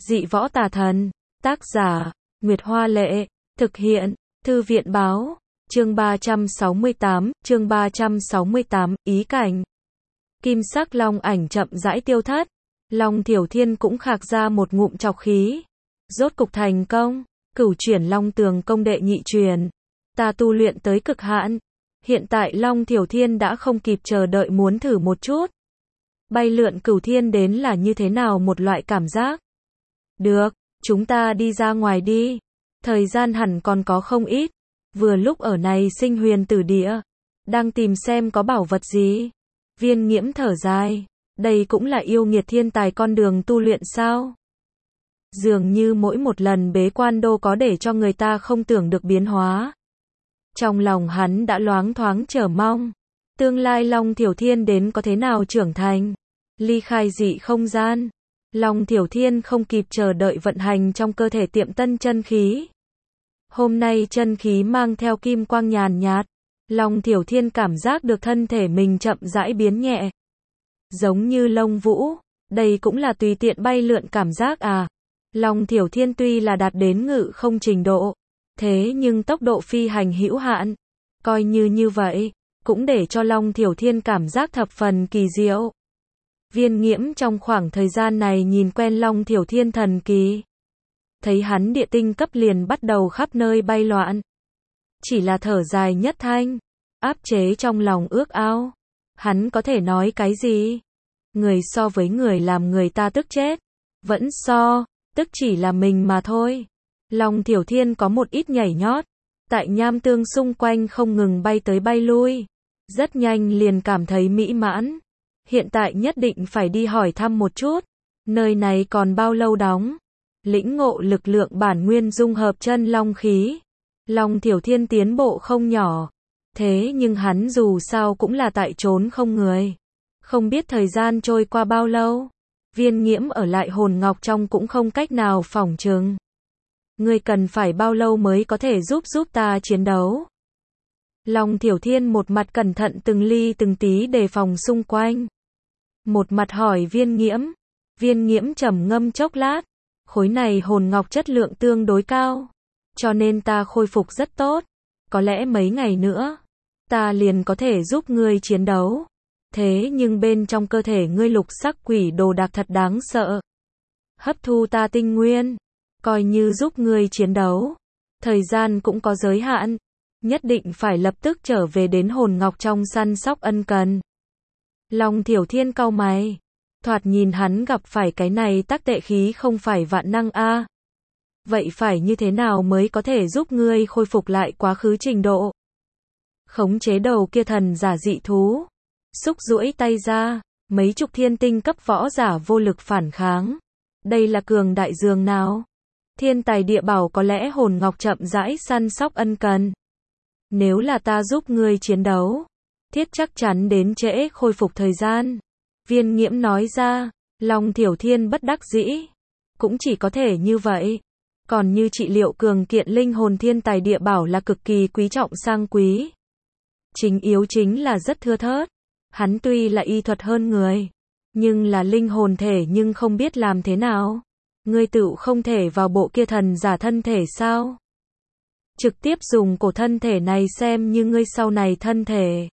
Dị võ tà thần. Tác giả, Nguyệt Hoa Lệ. Thực hiện, Thư viện Báo. Chương 368, ý cảnh. Kim sắc long ảnh chậm rãi tiêu thất. Long Thiểu Thiên cũng khạc ra một ngụm trọc khí. Rốt cục thành công. Cửu chuyển long tường công đệ nhị truyền. Ta tu luyện tới cực hạn. Hiện tại Long Thiểu Thiên đã không kịp chờ đợi muốn thử một chút. Bay lượn cửu thiên đến là như thế nào một loại cảm giác. Được, chúng ta đi ra ngoài đi. Thời gian hẳn còn có không ít. Vừa lúc ở này Sinh Huyền Tử Địa. Đang tìm xem có bảo vật gì. Viên Nghiễm thở dài. Đây cũng là yêu nghiệt thiên tài con đường tu luyện sao? Dường như mỗi một lần bế quan đô có để cho người ta không tưởng được biến hóa. Trong lòng hắn đã loáng thoáng chờ mong. Tương lai Long Thiểu Thiên đến có thế nào trưởng thành. Ly khai dị không gian. Long Thiểu Thiên không kịp chờ đợi vận hành trong cơ thể tiệm tân chân khí. Hôm nay chân khí mang theo kim quang nhàn nhạt. Long Thiểu Thiên cảm giác được thân thể mình chậm rãi biến nhẹ. Giống như lông vũ. Đây cũng là tùy tiện bay lượn cảm giác à. Long Thiểu Thiên tuy là đạt đến ngự không trình độ. Thế nhưng tốc độ phi hành hữu hạn. Coi như vậy, cũng để cho Long Thiểu Thiên cảm giác thập phần kỳ diệu. Viên Nghiễm trong khoảng thời gian này nhìn quen Long Thiểu Thiên thần kỳ. Thấy hắn địa tinh cấp liền bắt đầu khắp nơi bay loạn. Chỉ là thở dài nhất thanh. Áp chế trong lòng ước ao. Hắn có thể nói cái gì? Người so với người làm người ta tức chết. Vẫn so, tức chỉ là mình mà thôi. Long Thiểu Thiên có một ít nhảy nhót. Tại nham tương xung quanh không ngừng bay tới bay lui. Rất nhanh liền cảm thấy mỹ mãn. Hiện tại nhất định phải đi hỏi thăm một chút. Nơi này còn bao lâu đóng? Lĩnh ngộ lực lượng bản nguyên dung hợp chân long khí. Long Thiểu Thiên tiến bộ không nhỏ. Thế nhưng hắn dù sao cũng là tại trốn không người. Không biết thời gian trôi qua bao lâu. Viên Nghiễm ở lại hồn ngọc trong cũng không cách nào phỏng chừng. Ngươi cần phải bao lâu mới có thể giúp ta chiến đấu? Long Thiểu Thiên một mặt cẩn thận từng ly từng tí đề phòng xung quanh. Một mặt hỏi Viên Nghiễm. Viên Nghiễm trầm ngâm chốc lát. Khối này hồn ngọc chất lượng tương đối cao. Cho nên ta khôi phục rất tốt. Có lẽ mấy ngày nữa, ta liền có thể giúp ngươi chiến đấu. Thế nhưng bên trong cơ thể ngươi lục sắc quỷ đồ đạc thật đáng sợ. Hấp thu ta tinh nguyên. Coi như giúp ngươi chiến đấu. Thời gian cũng có giới hạn. Nhất định phải lập tức trở về đến hồn ngọc trong săn sóc ân cần. Long Thiểu Thiên cau mày. Thoạt nhìn hắn gặp phải cái này tắc tệ khí không phải vạn năng a. Vậy phải như thế nào mới có thể giúp ngươi khôi phục lại quá khứ trình độ? Khống chế đầu kia thần giả dị thú. Xúc duỗi tay ra. Mấy chục thiên tinh cấp võ giả vô lực phản kháng. Đây là cường đại dường nào? Thiên tài địa bảo có lẽ hồn ngọc chậm rãi săn sóc ân cần. Nếu là ta giúp ngươi chiến đấu, thiết chắc chắn đến trễ khôi phục thời gian. Viên Nghiễm nói ra. Long Thiểu Thiên bất đắc dĩ. Cũng chỉ có thể như vậy. Còn như trị liệu cường kiện linh hồn thiên tài địa bảo là cực kỳ quý trọng sang quý. Chính yếu chính là rất thưa thớt. Hắn tuy là y thuật hơn người, nhưng là linh hồn thể nhưng không biết làm thế nào. Ngươi tự không thể vào bộ kia thần giả thân thể sao? Trực tiếp dùng cổ thân thể này xem như ngươi sau này thân thể.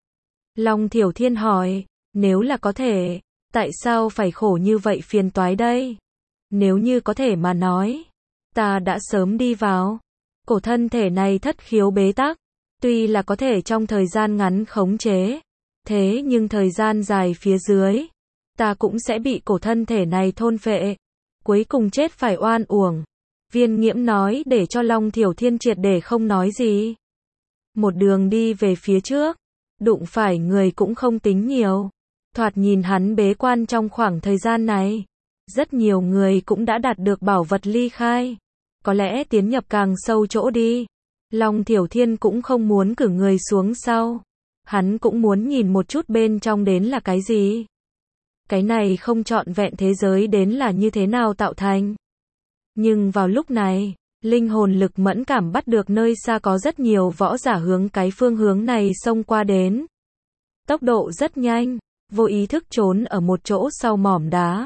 Long Thiểu Thiên hỏi, nếu là có thể, tại sao phải khổ như vậy phiền toái đây? Nếu như có thể mà nói, ta đã sớm đi vào. Cổ thân thể này thất khiếu bế tắc, tuy là có thể trong thời gian ngắn khống chế, thế nhưng thời gian dài phía dưới, ta cũng sẽ bị cổ thân thể này thôn phệ. Cuối cùng chết phải oan uổng. Viên Nghiễm nói để cho Long Thiểu Thiên triệt để không nói gì. Một đường đi về phía trước, đụng phải người cũng không tính nhiều. Thoạt nhìn hắn bế quan trong khoảng thời gian này. Rất nhiều người cũng đã đạt được bảo vật ly khai. Có lẽ tiến nhập càng sâu chỗ đi. Long Thiểu Thiên cũng không muốn cử người xuống sau. Hắn cũng muốn nhìn một chút bên trong đến là cái gì. Cái này không trọn vẹn thế giới đến là như thế nào tạo thành. Nhưng vào lúc này, linh hồn lực mẫn cảm bắt được nơi xa có rất nhiều võ giả hướng cái phương hướng này xông qua đến. Tốc độ rất nhanh, vô ý thức trốn ở một chỗ sau mỏm đá.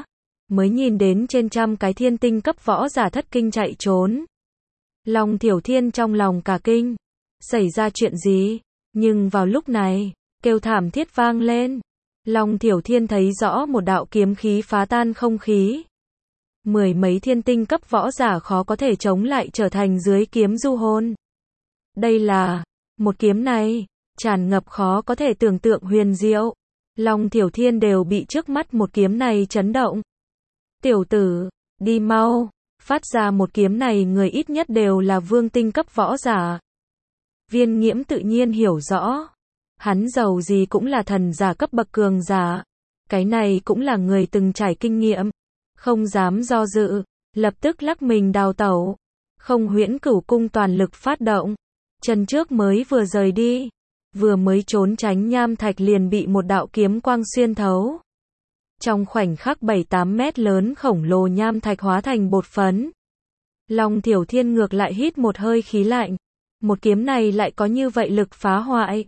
mới nhìn đến trên trăm cái thiên tinh cấp võ giả thất kinh chạy trốn. Long Thiểu Thiên trong lòng cả kinh. Xảy ra chuyện gì? Nhưng vào lúc này, kêu thảm thiết vang lên. Long Thiểu Thiên thấy rõ một đạo kiếm khí phá tan không khí. Mười mấy thiên tinh cấp võ giả khó có thể chống lại trở thành dưới kiếm du hồn. Đây là, một kiếm này, tràn ngập khó có thể tưởng tượng huyền diệu. Long Thiểu Thiên đều bị trước mắt một kiếm này chấn động. Tiểu tử, đi mau, phát ra một kiếm này người ít nhất đều là vương tinh cấp võ giả. Viên Nghiễm tự nhiên hiểu rõ. Hắn giàu gì cũng là thần giả cấp bậc cường giả. Cái này cũng là người từng trải kinh nghiệm. Không dám do dự, lập tức lắc mình đào tẩu. Không Huyễn Cửu Cung toàn lực phát động. Chân trước mới vừa rời đi. Vừa mới trốn tránh nham thạch liền bị một đạo kiếm quang xuyên thấu. Trong khoảnh khắc 7-8 mét lớn khổng lồ nham thạch hóa thành bột phấn. Long Thiểu Thiên ngược lại hít một hơi khí lạnh. Một kiếm này lại có như vậy lực phá hoại.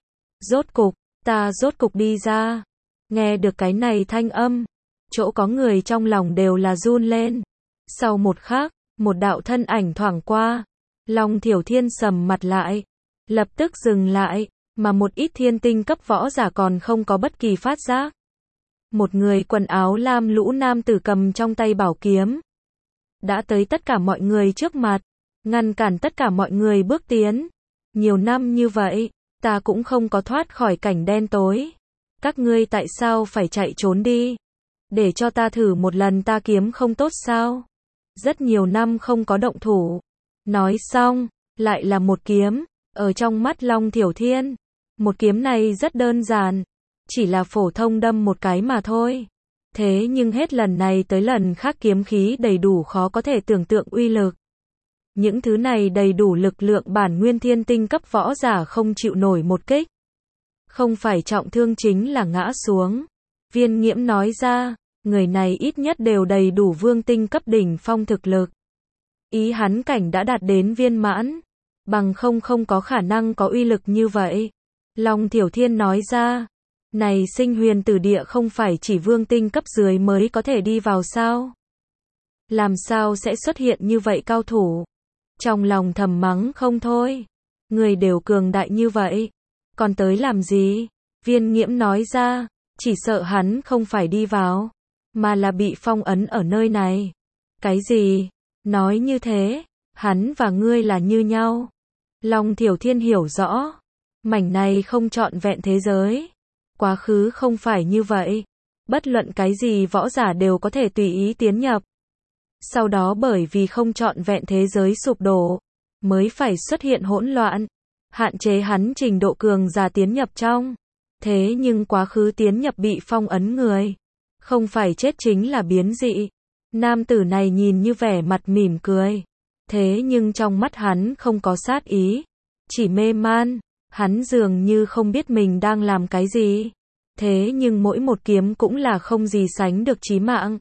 Rốt cục đi ra. Nghe được cái này thanh âm, chỗ có người trong lòng đều là run lên. Sau một khắc, một đạo thân ảnh thoảng qua. Long Thiểu Thiên sầm mặt lại. Lập tức dừng lại, mà một ít thiên tinh cấp võ giả còn không có bất kỳ phát giác. Một người quần áo lam lũ nam tử cầm trong tay bảo kiếm. Đã tới tất cả mọi người trước mặt, ngăn cản tất cả mọi người bước tiến. Nhiều năm như vậy, ta cũng không có thoát khỏi cảnh đen tối. Các ngươi tại sao phải chạy trốn đi? Để cho ta thử một lần ta kiếm không tốt sao? Rất nhiều năm không có động thủ. Nói xong, lại là một kiếm. Ở trong mắt Long Thiểu Thiên, một kiếm này rất đơn giản. Chỉ là phổ thông đâm một cái mà thôi. Thế nhưng hết lần này tới lần khác kiếm khí đầy đủ khó có thể tưởng tượng uy lực. Những thứ này đầy đủ lực lượng bản nguyên thiên tinh cấp võ giả không chịu nổi một kích. Không phải trọng thương chính là ngã xuống. Viên Nghiễm nói ra, người này ít nhất đều đầy đủ vương tinh cấp đỉnh phong thực lực. Ý hắn cảnh đã đạt đến viên mãn. Bằng không có khả năng có uy lực như vậy. Long Thiểu Thiên nói ra, này Sinh Huyền Tử Địa không phải chỉ vương tinh cấp dưới mới có thể đi vào sao? Làm sao sẽ xuất hiện như vậy cao thủ? Trong lòng thầm mắng không thôi. Người đều cường đại như vậy. Còn tới làm gì? Viên Nghiễm nói ra, chỉ sợ hắn không phải đi vào, mà là bị phong ấn ở nơi này. Cái gì? Nói như thế, hắn và ngươi là như nhau. Long Thiểu Thiên hiểu rõ. Mảnh này không trọn vẹn thế giới. Quá khứ không phải như vậy. Bất luận cái gì võ giả đều có thể tùy ý tiến nhập. Sau đó bởi vì không trọn vẹn thế giới sụp đổ, mới phải xuất hiện hỗn loạn, hạn chế hắn trình độ cường giả tiến nhập trong. Thế nhưng quá khứ tiến nhập bị phong ấn người, không phải chết chính là biến dị. Nam tử này nhìn như vẻ mặt mỉm cười. Thế nhưng trong mắt hắn không có sát ý, chỉ mê man. Hắn dường như không biết mình đang làm cái gì. Thế nhưng mỗi một kiếm cũng là không gì sánh được chí mạng.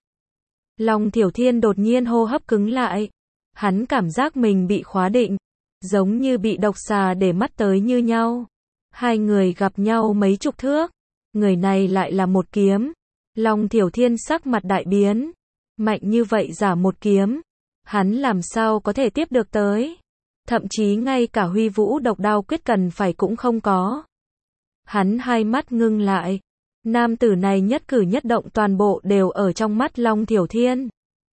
Long Thiểu Thiên đột nhiên hô hấp cứng lại. Hắn cảm giác mình bị khóa định, giống như bị độc xà để mắt tới như nhau. Hai người gặp nhau mấy chục thước, người này lại là một kiếm. Long Thiểu Thiên sắc mặt đại biến. Mạnh như vậy giả một kiếm, hắn làm sao có thể tiếp được tới? Thậm chí ngay cả Huy Vũ độc đao quyết cần phải cũng không có. Hắn hai mắt ngưng lại. Nam tử này nhất cử nhất động toàn bộ đều ở trong mắt Long Thiểu Thiên.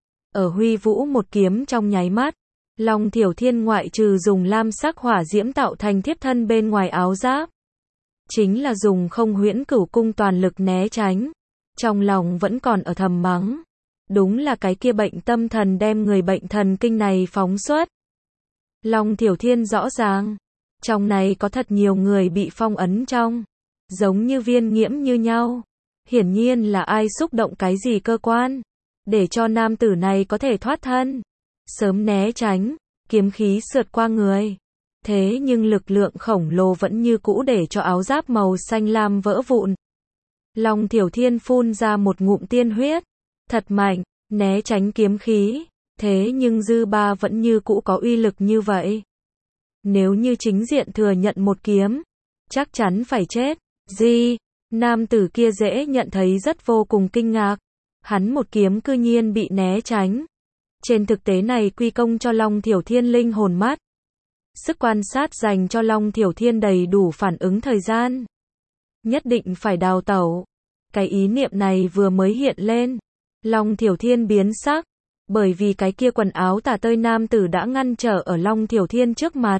Ở Huy Vũ một kiếm trong nháy mắt, Long Thiểu Thiên ngoại trừ dùng lam sắc hỏa diễm tạo thành thiếp thân bên ngoài áo giáp, chính là dùng Không Huyễn Cửu Cung toàn lực né tránh. Trong lòng vẫn còn ở thầm mắng. Đúng là cái kia bệnh tâm thần đem người bệnh thần kinh này phóng xuất. Long Thiểu Thiên rõ ràng, trong này có thật nhiều người bị phong ấn trong, giống như Viên Nghiễm như nhau. Hiển nhiên là ai xúc động cái gì cơ quan, để cho nam tử này có thể thoát thân, sớm né tránh, kiếm khí sượt qua người. Thế nhưng lực lượng khổng lồ vẫn như cũ để cho áo giáp màu xanh lam vỡ vụn. Long Thiểu Thiên phun ra một ngụm tiên huyết, thật mạnh, né tránh kiếm khí. Thế nhưng dư ba vẫn như cũ có uy lực như vậy. Nếu như chính diện thừa nhận một kiếm, chắc chắn phải chết. Nam tử kia dễ nhận thấy rất vô cùng kinh ngạc. Hắn một kiếm cư nhiên bị né tránh. Trên thực tế này quy công cho Long Thiểu Thiên linh hồn mắt. Sức quan sát dành cho Long Thiểu Thiên đầy đủ phản ứng thời gian. Nhất định phải đào tẩu. Cái ý niệm này vừa mới hiện lên. Long Thiểu Thiên biến sắc. Bởi vì cái kia quần áo tả tơi nam tử đã ngăn trở ở Long Thiểu Thiên trước mặt.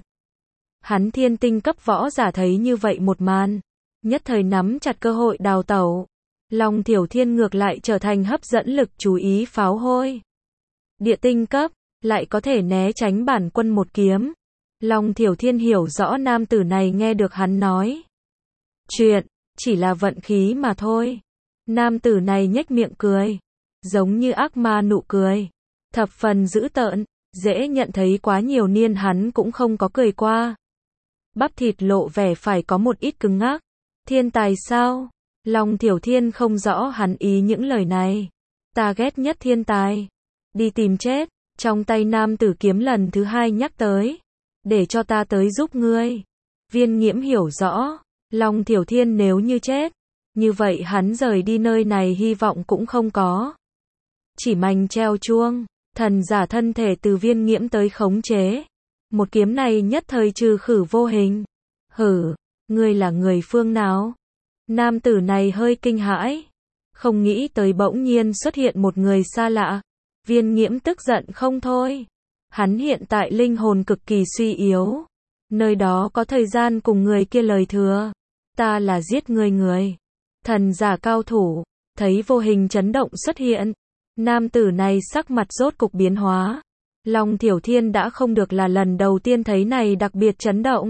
Hắn thiên tinh cấp võ giả thấy như vậy một màn. Nhất thời nắm chặt cơ hội đào tẩu. Long Thiểu Thiên ngược lại trở thành hấp dẫn lực chú ý pháo hôi. Địa tinh cấp, lại có thể né tránh bản quân một kiếm. Long Thiểu Thiên hiểu rõ nam tử này nghe được hắn nói. Chuyện, chỉ là vận khí mà thôi. Nam tử này nhếch miệng cười. Giống như ác ma nụ cười. Thập phần dữ tợn, dễ nhận thấy quá nhiều niên hắn cũng không có cười qua. Bắp thịt lộ vẻ phải có một ít cứng ngắc. Thiên tài sao? Long Thiểu Thiên không rõ hắn ý những lời này. Ta ghét nhất thiên tài. Đi tìm chết. Trong tay nam tử kiếm lần thứ hai nhắc tới. Để cho ta tới giúp ngươi. Viên Nghiễm hiểu rõ. Long Thiểu Thiên nếu như chết. Như vậy hắn rời đi nơi này hy vọng cũng không có. Chỉ mành treo chuông. Thần giả thân thể từ Viên Nghiễm tới khống chế. Một kiếm này nhất thời trừ khử vô hình. Hử, ngươi là người phương nào? Nam tử này hơi kinh hãi. Không nghĩ tới bỗng nhiên xuất hiện một người xa lạ. Viên Nghiễm tức giận không thôi. Hắn hiện tại linh hồn cực kỳ suy yếu. Nơi đó có thời gian cùng người kia lời thừa. Ta là giết người. Thần giả cao thủ. Thấy vô hình chấn động xuất hiện. Nam tử này sắc mặt rốt cục biến hóa. Long Thiểu Thiên đã không được là lần đầu tiên thấy này đặc biệt chấn động.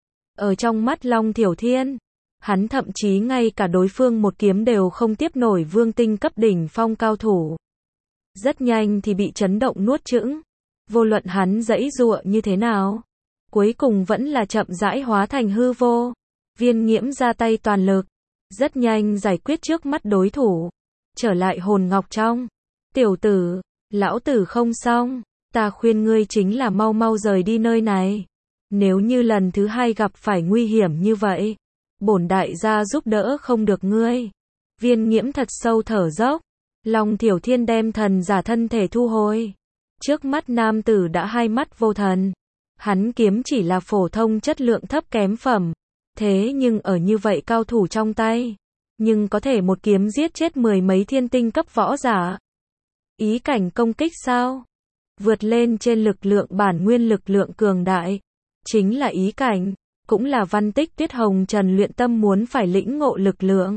Ở trong mắt Long Thiểu Thiên, hắn thậm chí ngay cả đối phương một kiếm đều không tiếp nổi vương tinh cấp đỉnh phong cao thủ. Rất nhanh thì bị chấn động nuốt chửng. Vô luận hắn giãy giụa như thế nào, cuối cùng vẫn là chậm rãi hóa thành hư vô. Viên Nghiễm ra tay toàn lực, rất nhanh giải quyết trước mắt đối thủ. Trở lại hồn ngọc trong. Tiểu tử, lão tử không xong. Ta khuyên ngươi chính là mau mau rời đi nơi này. Nếu như lần thứ hai gặp phải nguy hiểm như vậy, bổn đại gia giúp đỡ không được ngươi. Viên Nghiễm thật sâu thở dốc. Long Thiểu Thiên đem thần giả thân thể thu hồi. Trước mắt nam tử đã hai mắt vô thần. Hắn kiếm chỉ là phổ thông chất lượng thấp kém phẩm. Thế nhưng ở như vậy cao thủ trong tay, nhưng có thể một kiếm giết chết mười mấy thiên tinh cấp võ giả. Ý cảnh công kích sao? Vượt lên trên lực lượng bản nguyên lực lượng cường đại. Chính là ý cảnh, cũng là Văn Tích Tuyết Hồng Trần luyện tâm muốn phải lĩnh ngộ lực lượng.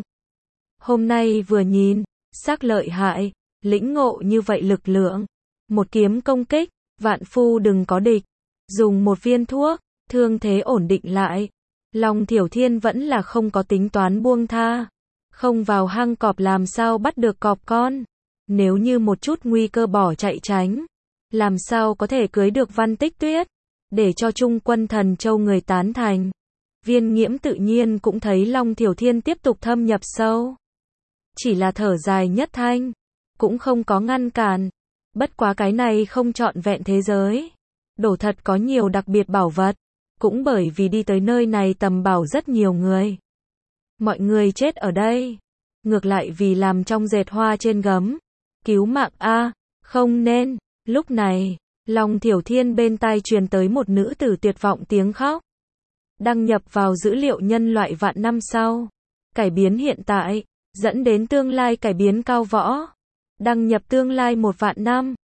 Hôm nay vừa nhìn, xác lợi hại, lĩnh ngộ như vậy lực lượng. Một kiếm công kích, vạn phu đừng có địch. Dùng một viên thuốc, thương thế ổn định lại. Long Thiểu Thiên vẫn là không có tính toán buông tha. Không vào hang cọp làm sao bắt được cọp con. Nếu như một chút nguy cơ bỏ chạy tránh, làm sao có thể cưới được Văn Tích Tuyết, để cho Trung Quân Thần Châu người tán thành. Viên Nghiễm tự nhiên cũng thấy Long Thiểu Thiên tiếp tục thâm nhập sâu. Chỉ là thở dài nhất thanh, cũng không có ngăn cản. Bất quá cái này không trọn vẹn thế giới. Đổ thật có nhiều đặc biệt bảo vật. Cũng bởi vì đi tới nơi này tầm bảo rất nhiều người. Mọi người chết ở đây. Ngược lại vì làm trong dệt hoa trên gấm. Cứu mạng a, không nên. Lúc này, Long Thiểu Thiên bên tai truyền tới một nữ tử tuyệt vọng tiếng khóc. Đăng nhập vào dữ liệu nhân loại vạn năm sau. Cải biến hiện tại, dẫn đến tương lai cải biến cao võ. Đăng nhập tương lai 1 vạn năm.